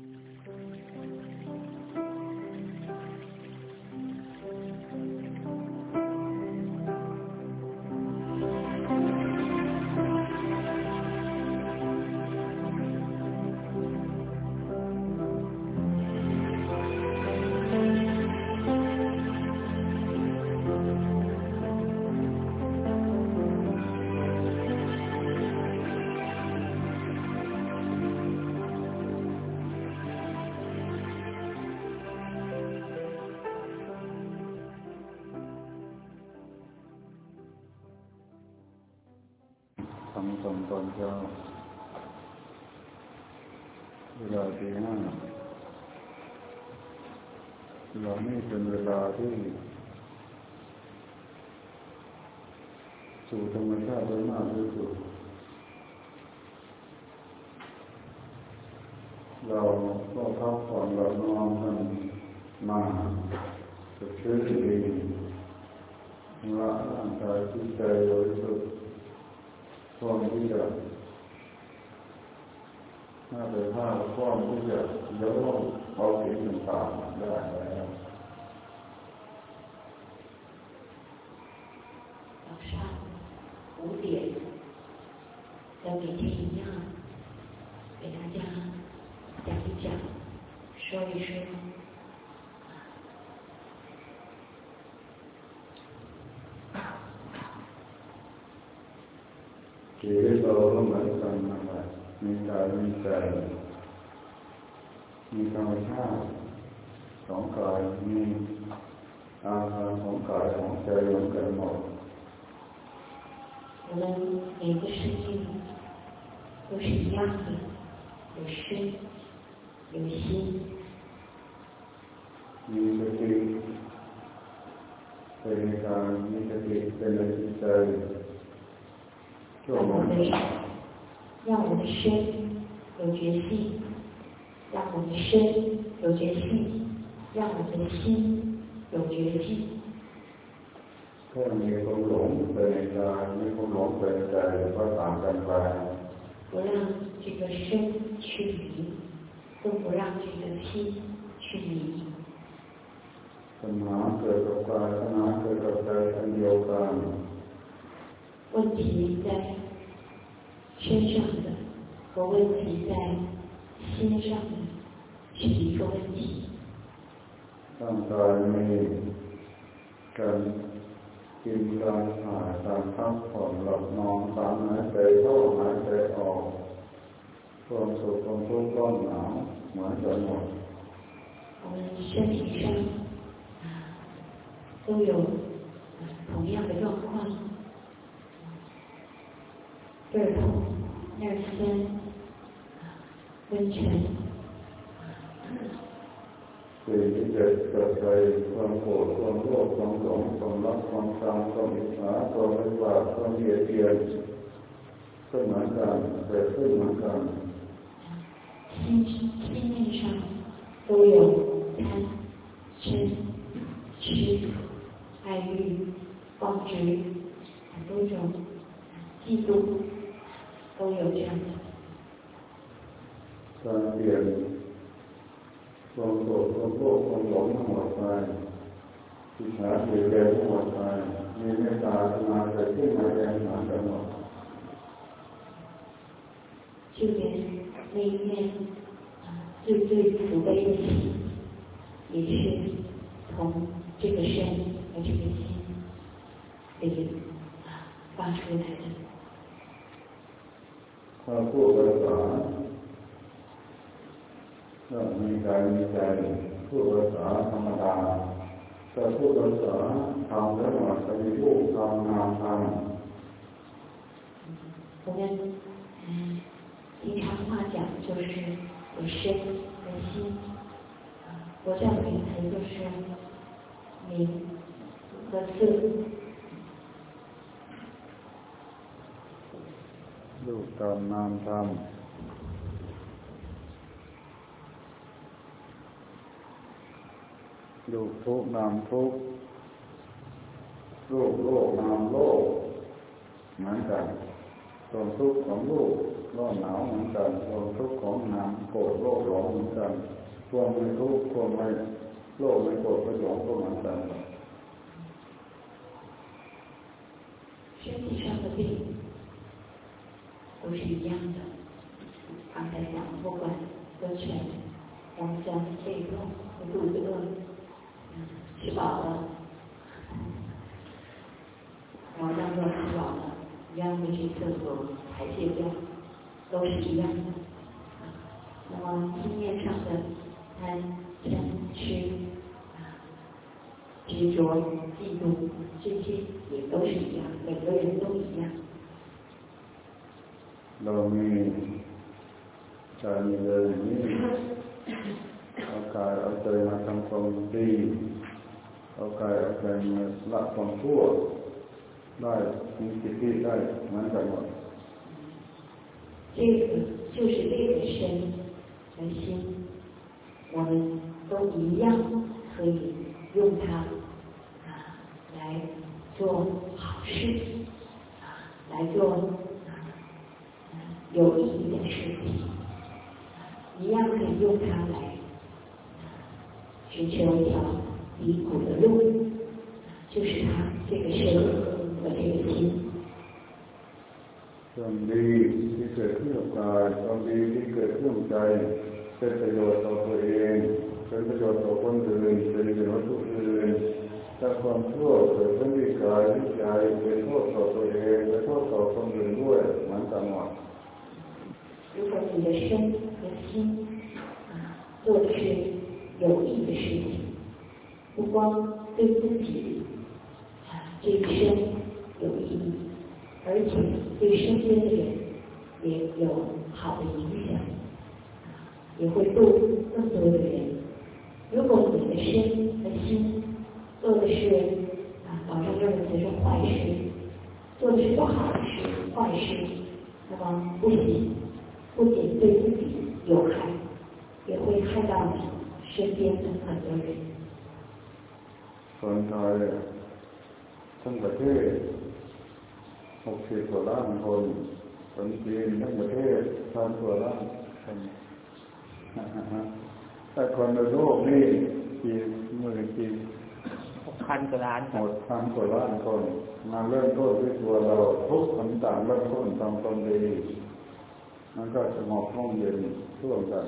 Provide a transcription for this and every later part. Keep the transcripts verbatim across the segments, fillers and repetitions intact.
ทำตอนตอนเช้าเวลาตีห้าเรานี่เป็นเวลาที่สู่ธรรมชาติได้มากที่สุดเราก็พักผ่อนหลับนอนกันมาจะช่วยดีละร่างกายจิตใจโดยสุดพร้อมที่จะน่าจะพาพร้อมที่จะยกเอาสิ่งต่างๆได้แล้ว早上五点跟明天一样给大家讲一讲说一说ชีวิตเราก็เหมือนกันนะครับมีกายมีใจมีธรรมชาติของกายมีอาการของกายของใจเหมือนกันหมด我们每个生命都是一样的，有身有心。 มีสติเป็นการมีสติเป็นจิตใจ让我们让我们的身有决心，让我们的身有决心，让我们的心有决心。 ถ้ามีความหลงไปในกายมีความหลงไปในใจก็ต่างกันไป不让这个身去迷，更不让这个心去迷。 ปัญหาเกิดกับกายปัญหาเกิดกับใจอันเดียวกัน问题在身上的和问题在心上的是一个问题。 ร่างกายมีการกินการถ่ายการพักผ่อนหลับนอนการหายใจเข้าหายใจออกความสุขความทุกข์ร้อนหนาวเหมือนกันหมด我们身体上都有同样的状况，这儿痛那儿酸，温泉。 สิ่งที่เกิดกับใจความโกรธความโลภความหลงความรักความชังความอิจฉาความวิบากความเบียดเบียนก็เหมือนกันเกิดขึ้นเหมือนกัน心心面上都有贪嗔痴爱欲妄执很多种嫉妒都有这样的การเปลี่ยนความโกรธความโลภความหลงทั้งหมดไปอิจฉาเบียดเบียนทั้งหมดไปมีเมตตาสมาธิที่มาแรงหนากันหมด就连那一面最最慈悲的心，也是从这个身和这个心里发出来的。 ถ้าพูดภาษาถ้ามีกายมีใจพูดภาษาธรรมดาถ้าพูดภาษาธรรมแล้วมันจะมีรูปธรรมนามธรรม我们嗯平常话讲就是有身有心，佛教名词就是名和色。 รูปธรรมนามธรรมรูปทุกข์นามทุกข์รูปโลกนามโลกเหมือนกันความทุกข์ของลูกร้อนหนาวเหมือนกันความทุกข์ของน้ำโกรธโลภหลงเหมือนกันความไม่ทุกข์ความไม่โลภไม่โกรธไม่หลงก็เหมือนกัน身体上的病都是一样的。刚才讲，不管得全、黄疸、胃痛、肚子饿，吃饱了，然后让饿吃饱了，一样会去厕所排泄掉，都是一样的。那么心念上的贪、嗔、痴、执着、嫉妒，这些也都是一样，每个人都一样。 เรามีการมีเลยนี้เอากายเอาใจมาทำความดีเอากายเอาใจมาละความชั่วได้มีสิทธิได้เหมือนกันหมด这个就是这个身和心，我们都一样可以用它啊来做好事啊，来做有意义的事情，一样可以用它来寻求一条离苦的路，就是它这个身和这个心。 ความดีที่เกิดขึ้นกับกายความดีที่เกิดขึ้นกับใจเป็นประโยชน์ต่อตัวเองเป็นประโยชน์ต่อคนอื่นเป็นประโยชน์ต่อผู้อื่นถ้าความชั่วเกิดขึ้นที่กายที่ใจเป็นโทษต่อตัวเองเป็นโทษต่อคนอื่นด้วยเหมือนกันหมด如果你的身和心啊做的是有益的事情，不光对自己啊这一生有意义，而且对身边的人也有好的影响，也会度更多的人。如果你的身和心做的是啊网上认为是坏事，做的是不好的事、坏事，那么不行。不仅对自己有害，也会害到你身边的很多人。 คนไทยทั้งประเทศหกสิบกว่าล้านคนคนจีนทั้งประเทศพันกว่าล้านคนแต่คนในโลกนี่กี่หมื่นกี่หกพันกว่าล้านหมดพันกว่าล้านคนมาเริ่มต้นที่ตัวเราทุกคนต่างเริ่มต้นทำตนดีมันก็สงบร่มเย็นร่วมกัน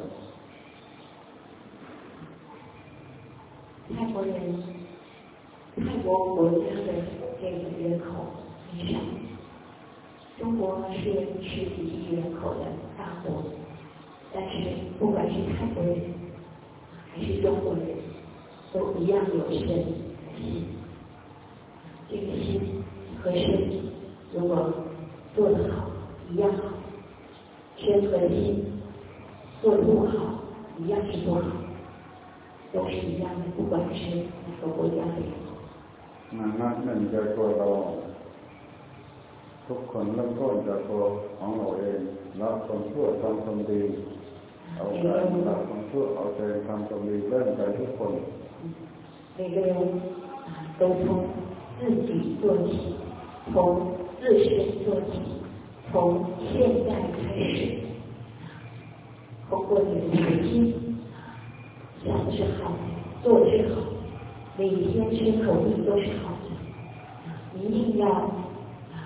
泰国人，泰国国家的这个人口很少，中国是十几亿人口的大国，但是不管是泰国人还是中国人，都一样有身和心。这个心和身如果做得好，一样好。身和心做得不好，一样是不好，都是一样的，不管是哪个国家的人。 มันนับหนึ่งใจตัวเราทุกคนเริ่มต้นจากตัวของเราเองละความชั่วทำความดีเอาใจละความชั่วเอาใจทำความดีเริ่มใจทุกคน每个人啊都从自己做起，从自身做起。从现在开始，通过你的决心，想的是好，做的是好，每天身口意都是好的，一定要啊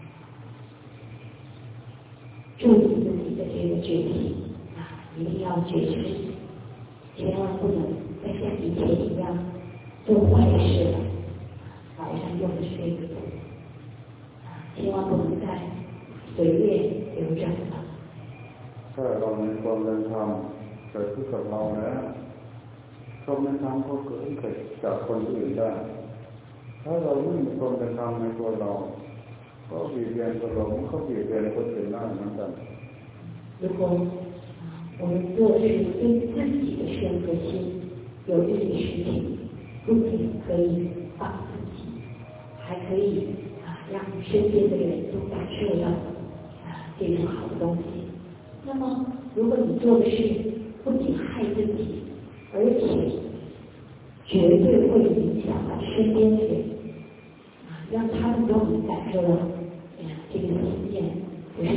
注意自己的这个决心啊，一定要觉知，千万不能再像以前一样做坏事了。网上用的是这个字啊，千万不能再随便流转了。 ถ้าเรามีความเป็นธรรมเกิดขึ้นกับเราแล้วความเป็นธรรมก็เกิดขึ้นจากคนอื่นได้ถ้าเราไม่มีความเป็นธรรมในตัวเราก็บีบเบียนตัวเราก็บีบเบียนคนอื่นได้เหมือนกัน如果我们做的是对自己的身和心有益的事情，不仅可以帮自己，还可以让身边的人都感受到啊这种好的东西。那么，如果你做的是不仅害自己，而且绝对会影响到身边的人，啊，让他们都能感受到，哎呀，这个心念不是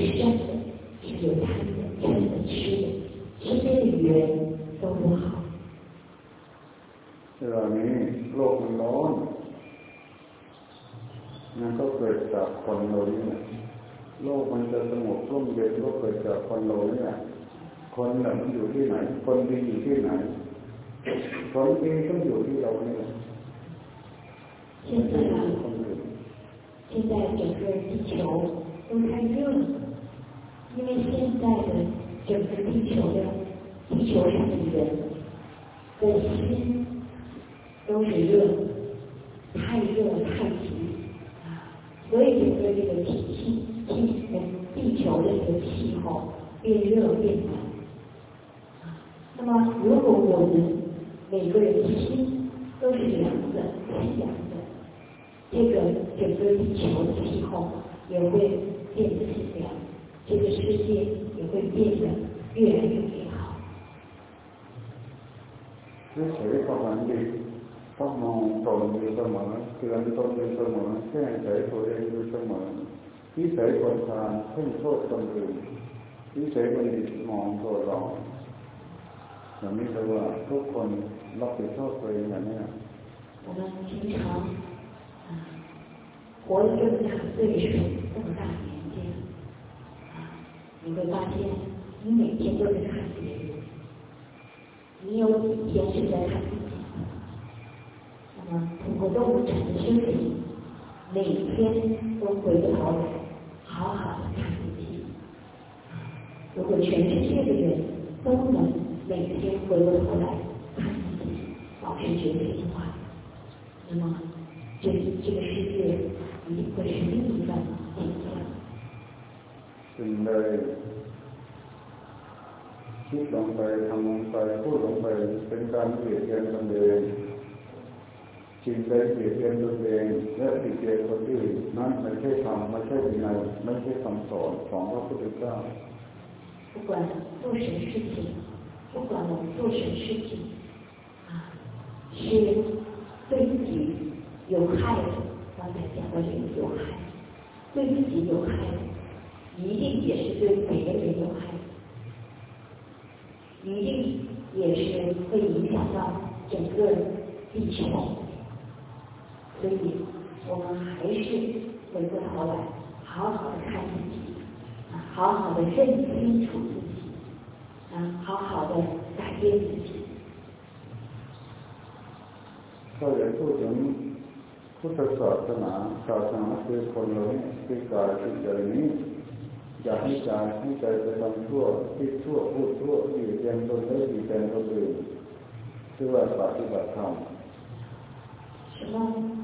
คนเราเนี่ยโลกมันจะสงบร่มเย็นก็เกิดจากคนเราเนี่ยคนหนึ่งมันอยู่ที่ไหนคนดีอยู่ที่ไหนคนดีต้องอยู่ที่เราเนี่ย现在啊，现在整个地球都太热了，因为现在的整个地球的地球上的人的心都是热，太热太急啊，所以整个这个气气气地球的这个气候变热变暖啊。那么如果我们每个人的心都是凉的、清凉的，这个整个地球的气候也会变得清凉，这个世界也会变得越来越美好。 วิสัยประมาณนี้ต้องมองตนอยู่เสมอเตือนตนอยู่เสมอแก้ไขตัวเองอยู่เสมอวิสัยคนทานเพิ่งโทษคนอื่นวิสัยบัณฑิตมองตัวเราอย่างนี้เลยว่าทุกคนรับผิดชอบตัวเองอย่างนี้我们平常啊活了这么大岁数，这么大年纪啊，你会发现你每天都在看别人，你有几天是在看自己？那么通过动物禅的修行，每天都回过头来好好的看自己。如果全世界的人都能每天回过头来看自己，保持觉醒的话，那么这这个世界一定会是另一番景象。 สิ่งใดคิดลงไปทำลงไปพูดลงไปเป็นการเปลี่ยนแปลงตนเองสิ่งใดเปลี่ยนแปลงตนเองและเปลี่ยนแปลงคนอื่นนั้นไม่ใช่ธรรมไม่ใช่วินัยไม่ใช่คำสอนของพระพุทธเจ้า不管做什么事情，不管我们做什么事情啊，是对自己有害的，刚才讲到这个有害，对自己有害的，一定也是对每个人有害的，一定也是会影响到整个地球。所以我们还是回过头来好好的看自己啊，好好的认清楚自己啊，好好的改变自己。 ถ้าจะพูดถึงพุทธศาสนาศาสนาคือคนเราเนี่ยคือกายคือใจนี้อย่าให้ใจให้ใจไปทำชั่วคิดชั่วพูดชั่วอยู่เพียงตนได้อยู่แต่คนอื่นชื่อว่าปฏิบัติธรรม什么？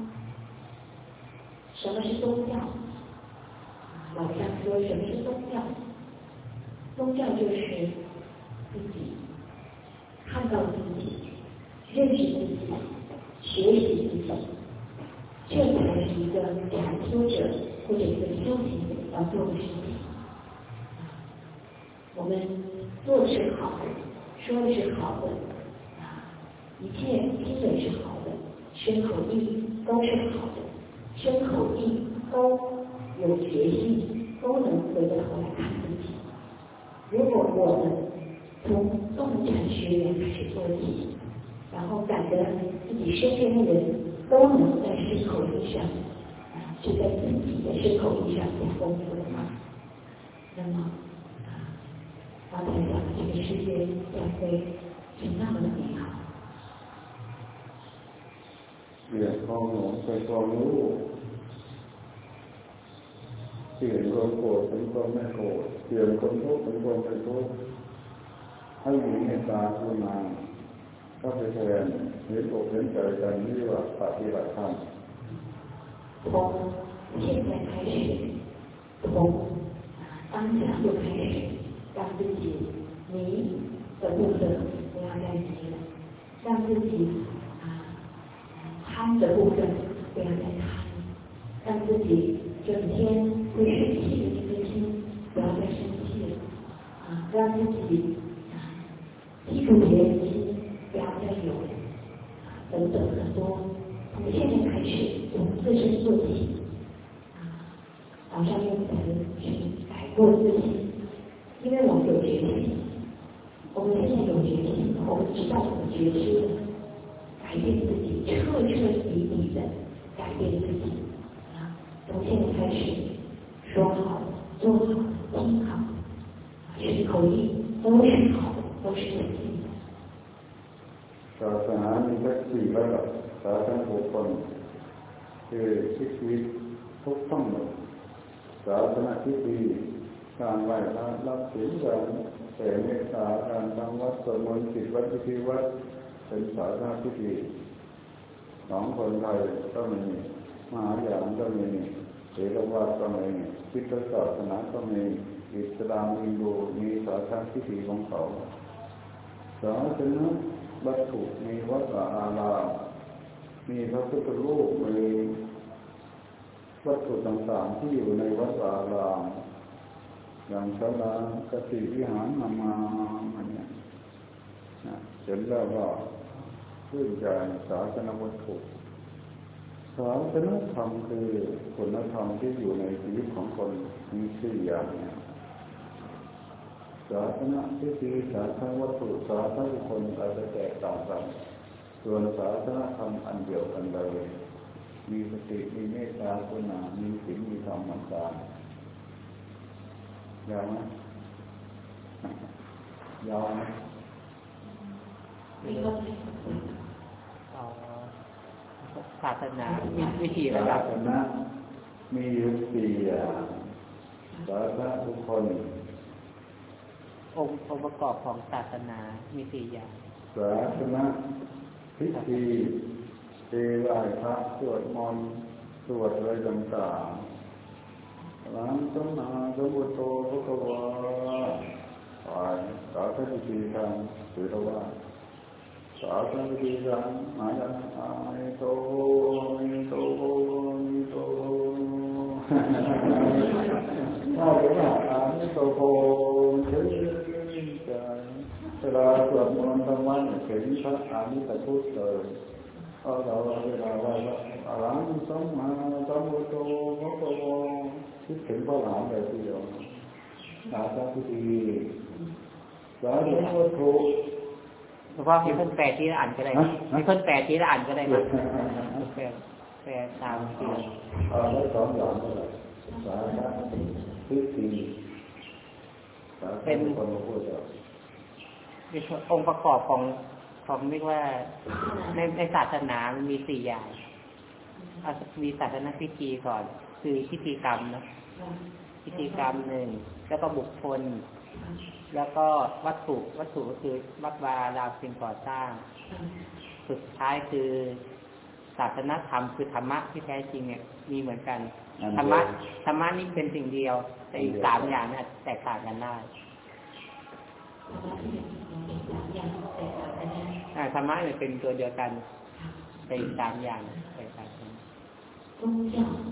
什么是宗教？老上说什么是宗教？宗教就是自己看到自己，认识自己，学习自己，这才是一个禅修者或者一个修行者要做的事情。我们做的是好的，说的是好的，啊，一切行为是好的，身口意都是好的，身口意都有觉性，都能回过头来看自己。如果我们从动禅学员开始做起，然后感得自己身边的人都能在身口意上，啊，是在自己的身口意上下功夫的话，那么啊，刚才讲的这个世界将会是那么的美好。 เปลี่ยนความหลงเป็นความรู้เปลี่ยนความโกรธเป็นความไม่โกรธเปลี่ยนความทุกข์เป็นความไม่ทุกข์ให้มีเมตตากรุณาเข้าไปแทนเห็นอกเห็นใจกันนี่ว่าปฏิบัติธรรม从现在开始，从当下就开始，让自己迷的部分不要再迷了，让自己啊贪的部分不要再贪，让自己整天会生气的这颗心不要再生气了，啊，让自己啊记住别人的心不要再有了，啊，等等很多。从现在开始，从自身做起，啊，早上用词是改过自新，因为我们有觉性，我们现在有觉性，我们知道怎么觉知的，改变自己，彻彻底底的改变自己，啊， 从现在开始说好做好听好是口译都是好都是有信的ศาสนามีแค่สี่ระดับศาสนาบุคคลคือชีวิตทุกต้องหมดศาสนาที่ดีการไหว้พระรับศีลการแผ่เมตตาการทำวัดสวดมนต์จิตวัดพิธีวัดเป็นศาสนาที่ดีของคนไทยก็มีมหายานก็มีเถรวาทก็มีคริสตศาสนาก็มีอิสลามอินโดมีศาสนาที่ดีของเขาศาสนาวัตถุมีวัดวาอารามมีพระพุทธรูปมีวัตถุต่างๆที่อยู่ในวัดวาอารามอย่างศาลากสิวิหารนามาอันนี้เห็นแล้วก็ชื่นใจศาสนวัตถุศาสนธรรมคือคุณธรรมที่อยู่ในชีวิตของคนมีสี่อย่างเนี่ยศาสนาที่ดีศาสนวัตถุศาสนบุคคลอาจจะแตกต่างกันส่วนศาสนธรรมอันเดียวกันเลยมีสติมีเมตตากรุณามีศีลมีธรรมอันต่างยาวไหมยาวไหมเอาศาสนาวิธีระดับศาสนามีอยู่สี่อย่างศาสนาทุกคนองค์องค์ประกอบของศาสนามีสี่อย่างศาสนาพิธีเทไหว้พระสวดมนต์สวดอะไรต่างๆหลังสัมมาสัมพุทโธพระกวาไปศาสนาพิธีการถือว่าศาสนาพิธีการหมายถึงอามิโตมิโตมิโตถ้าเป็นว่าอามิโตโกเฉยใจเวลาสวดมนต์ทั้งวันเห็นพระอามิตพุทธเลยเอาเราเวลาไหว้พระอรหังสัมมาสัมพุทโธพระกวาคิดถึงพระหลานเลยทีเดียวศาสนาพิธีศาสนาวัตถุเพราะว่ามีคนแปลที่ละอ่านก็ได้มีคนแปลที่ละอ่านก็ได้ครับแปลแปลตามที่เอาได้สองอย่างก็ได้สาธารณพิธีเป็นคนพูดแล้วเป็นองค์ประกอบของของเรียกว่าในในศาสนามันมีสี่อย่างมีศาสนาพิธีก่อนคือพิธีกรรมนะพิธีกรรมหนึ่งแล้วก็บุคคลแล้วก็วัตถุวัตถุก็คือวัดวาอารามสิ่งก่อสร้างสุดท้ายคือศาสนธรรมคือธรรมะที่แท้จริงเนี่ยมีเหมือนกันธรรมะธรรมะนี่เป็นสิ่งเดียวแต่อีกสามอย่างเนี่ยแตกต่างกันได้ธรรมะเนี่ยเป็นตัวเดียวกันแต่อีกสามอย่างแตกต่างกัน宗教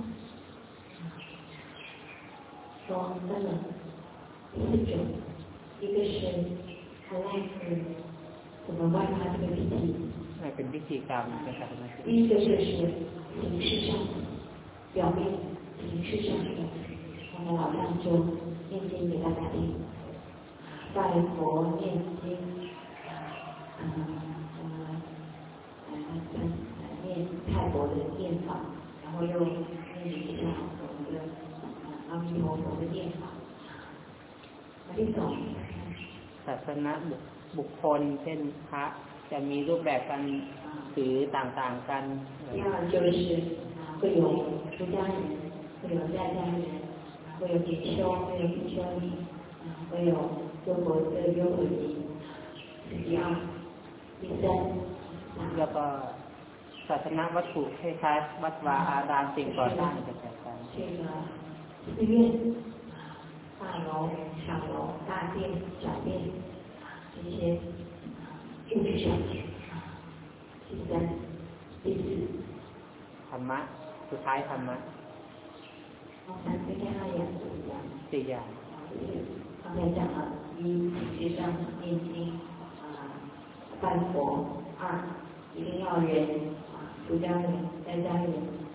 说分了四种，一个是看赖是怎么外发这个พิธีเป็นพิธีกรรมเป็นศาสนา第一个就是形式上表面形式上的我们老上就念经给大家听拜佛念经嗯呃呃念泰国的念法然后又念一下我们的阿弥陀佛的念法ที่สองศาสนาบุคคลเช่นพระจะมีรูปแบบการถือต่างๆกัน第二就是会有出家人会有在家人会有比丘会有比丘尼会有优婆塞优婆夷第二第三แล้วก็ศาสนาวัตถุคล้ายๆวัดวาอารามสิ่งก่อสร้างจะแตกต่าง这个寺院大楼小楼大殿小殿这些物质上第三第四ธรรมะสุดท้ายธรรมะ刚才这些ห้าอย่างสี่อย่าง刚才讲了一体制上念经啊拜佛二一定要人啊出家人在家人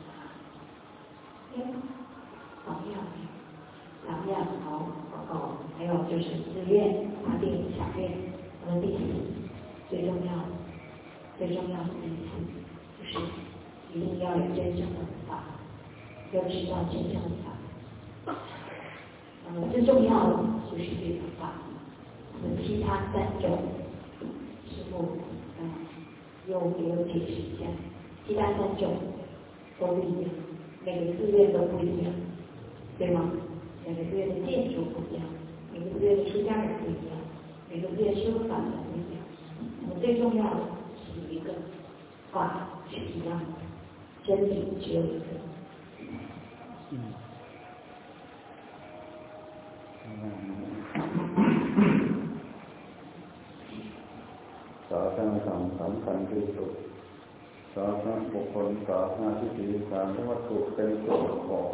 两样两样好报告还有就是寺院大殿小院和第四最重要最重要的第四就是一定要有真正的法要知道真正的法。呃，最重要的就是这个法。其他三种，师父嗯又给我解释一下，其他三种都不一样，每个寺院都不一样，对吗？每个寺院的建筑不一样，每个寺院的出家人不一样，每个寺院修法的不一样。我们最重要的是一个法是一样的，真理只有一个。嗯。 ศาสนธรรมสำคัญที่สุดศาสนาบุคคลศาสนาที่ดีการที่วัตถุเป็นส่วนประกอบ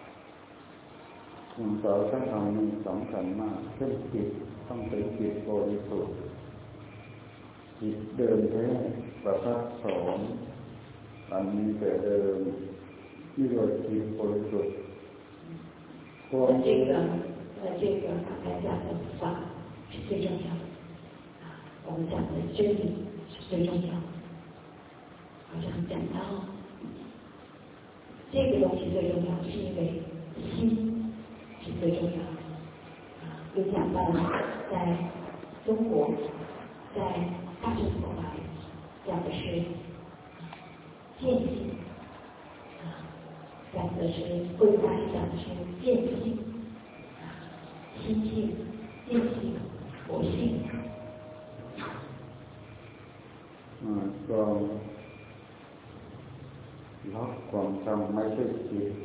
ศาสนาธรรมนี่สำคัญมากเช่นจิตต้องเป็นจิตบริสุทธิ์จิตเดิมแท้ประทับสอนอันนี้แต่เดิมที่เรียกจิตบริสุทธิ์那这个呃这个刚才讲的法是最重要的。我们讲的真理是最重要的，好像讲到这个东西最重要，是因为心是最重要的。啊，又讲到了在中国，在大乘佛法里讲的是见性，啊，讲的是慧大师讲的是见性，啊，心性、见性、佛性。 ความรักความชังไม่ใช่จิต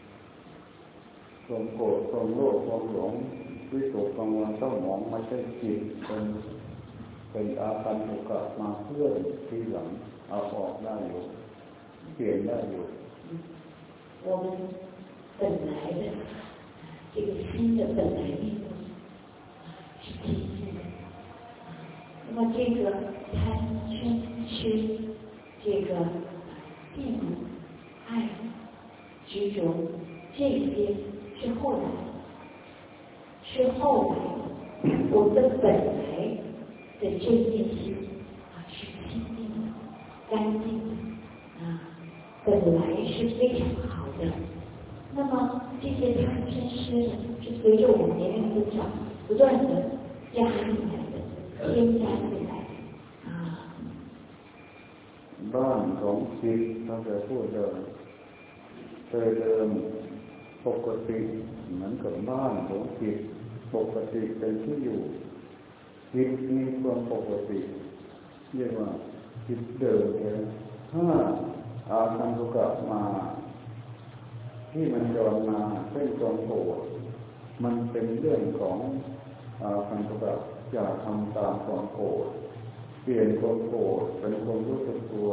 ความโกรธความโลภความหลงวิตกกังวลเศร้าหมองไม่ใช่จิตเป็นเป็นอาการโอกาสมาเพื่อนทีหลังเอาออกได้อยู่เปลี่ยนได้อยู่我们本来的这个心的本来面目是清净的，那么这个贪嗔痴这个嫉妒爱执着这些是后来是后来我们的本来的这念心啊是清净的干净的啊本来是非常好的，那么这些贪嗔痴是随着我们年龄增长不断的加进来的添加进来的啊บ้านของจิตเราจะพูดเลยเคยเดิมปกติเหมือนกับบ้านของจิตปกติเป็นที่อยู่จิตมีความปกติเรียกว่าจิตเดิมแท้ถ้าอาคันตุกะมาที่มันจรมาเป็นความโกรธมันเป็นเรื่องของอาคันตุกะอย่าทำตามความโกรธเปลี่ยนความโกรธเป็นความรู้สึกตัว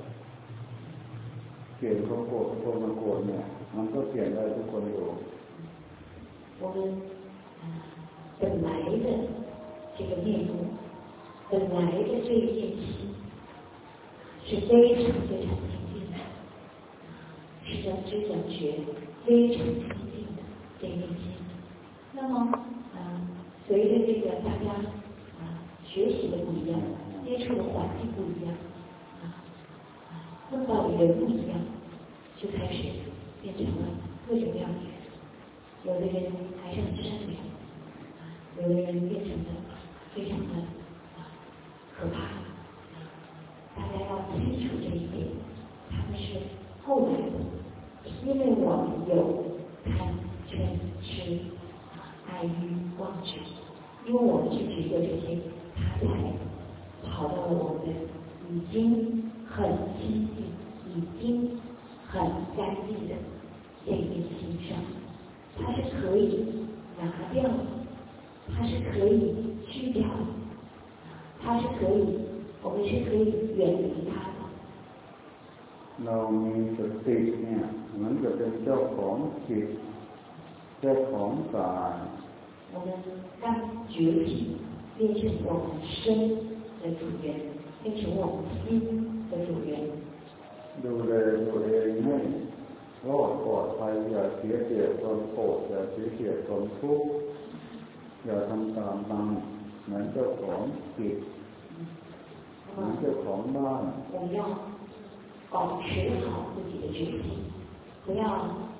เปลี่ยนความโกรธเป็นความโกรธเนี่ยมันก็เปลี่ยนได้ทุกคนอยู่我们本来的这个面目本来的这一念心是非常非常清净的是能知能觉非常清净的这一念心那么呃随着这个大家啊学习的不一样接触的环境不一样啊碰到的人不一样就开始变成了各种样子有的人还是很善良啊有的人变成了非常的啊可怕啊大家要清楚这一点他们是后来的因为我们有贪嗔痴啊爱欲妄执因为我们去执着这些他才跑到了我们已经很清净已经很干净的这一念心上它是可以拿掉的它是可以去掉的它是可以我们是可以远离它的เรามีสติเนี่ยเหมือนกับเป็นเจ้าของจิตเจ้าของกาย我们当觉体变成我们身的主人变成我们心的主人ดูแลตัวเองให้รอดปลอดภัยอย่าเสียเกียรติความโกรธอย่าเสียเกียรติความทุกข์อย่าทำตามมันเหมือนเจ้าของจิตเหมือนเจ้าของบ้าน我们要保持好自己的觉性不要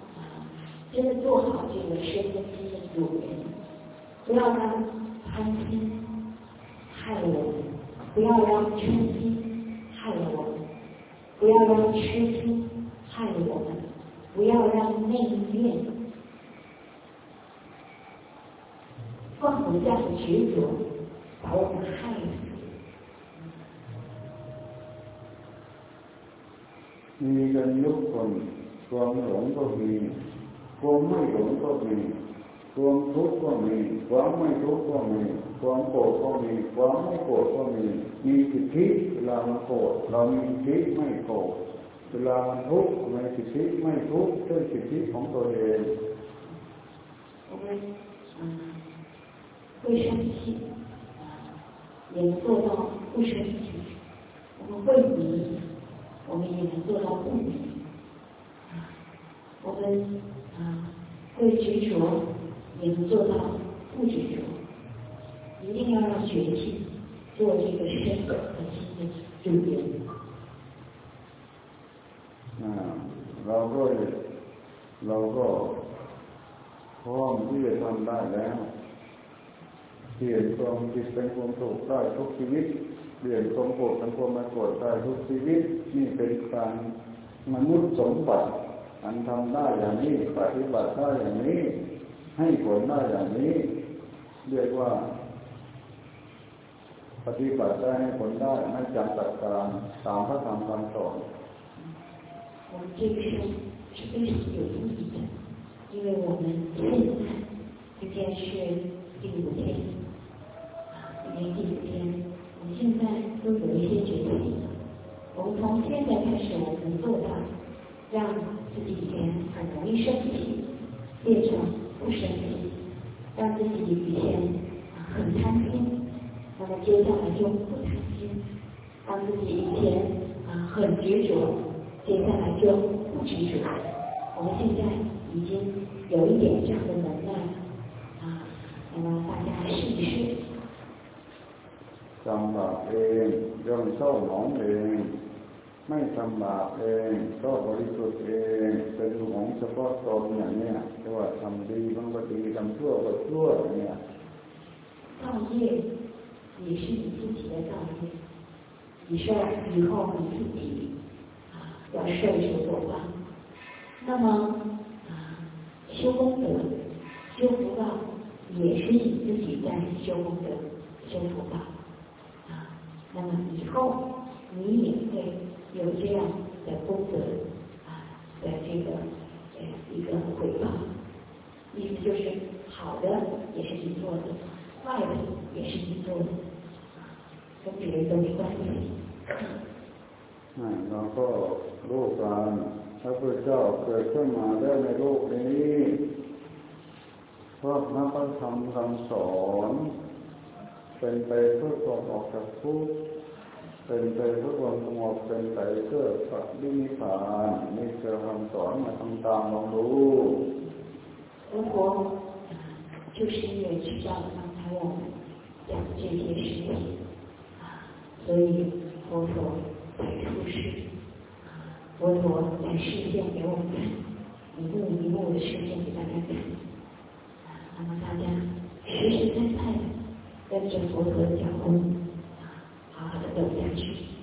真的做好这个身跟心的主人，不要让贪心害了我们，不要让嗔心害了我们，不要让痴心害了我们，不要让内怨放不下的执着把我们害死。 มีกันยุคคนความหลงก็มีความไม่หลงก็มีความทุกข์ก็มีความไม่ทุกข์ก็มีความโกรธก็มีความไม่โกรธก็มีมีสิทธิเวลามันโกรธเรามีสิทธิไม่โกรธเวลามันทุกข์มีสิทธิไม่ทุกข์ด้วยสิทธิของตัวเอง我们嗯会生气也能做到不生气，我们会迷我们也能做到不迷，我们啊会执着，也能做到不执着。一定要让觉性做这个身和心的主人。 啊，เราก็เราก็พร้อมที่จะทำได้แล้วเปลี่ยนความคิดเป็นความสุขได้ทุกชีวิตเปลี่ยนความโกรธเป็นความไม่โกรธได้ทุกชีวิตนี่เป็นการมนุษย์สมบัติอันทำได้อย่างนี้ปฏิบัติได้อย่างนี้ให้ผลได้อย่างนี้เรียกว่าปฏิบัติได้ให้ผลได้ไม่จำกัดการตามพระธรรมคำสอน我们这个生是非常有意义的，因为我们现在今天是第五天，今天第五天，我们现在都有一些觉醒了。我们从现在开始，我们能做到让自己以前很容易生气变成不生气，让自己以前很贪心，那么接下来就不贪心，让自己以前啊很执着，接下来就不执着。我们现在已经有一点这样的能耐啊，那么大家试一试。 ทำบาปเองย่อมเศร้าหมองเองไม่ทำบาปเองก็บริสุทธิ์เองเป็นของเฉพาะตนอย่างนี้เรียกว่าทำดีมันก็ดีทำชั่วก็ชั่วอย่างนี้造业也是你自己的造业，你说以后你自己啊要受所作报。那么啊修功德、修福报也是你自己在修功德、修福报。那么以后你也会有这样的功德啊的这个呃一个回报，意思就是好的也是你做的，坏的也是你做的，跟别人都没关系。 เราก็รู้กันพระพุทธเจ้าเกิดขึ้นมาได้ในโลกนี้เพราะพระธรรมคำสอนเป็นไปเพื่อความออกจากทุกข์เป็นไปเพื่อความสงบเป็นไปเพื่อปฏินิพพานนี่คือคำสอนมาทำตามลองดู佛陀就是因为知道刚才我们讲这些事情啊，所以佛陀才出世，佛陀才示现给我们看，一幕一幕的示现给大家看。那么大家实实在在的跟着佛陀的脚步，好好的走下去。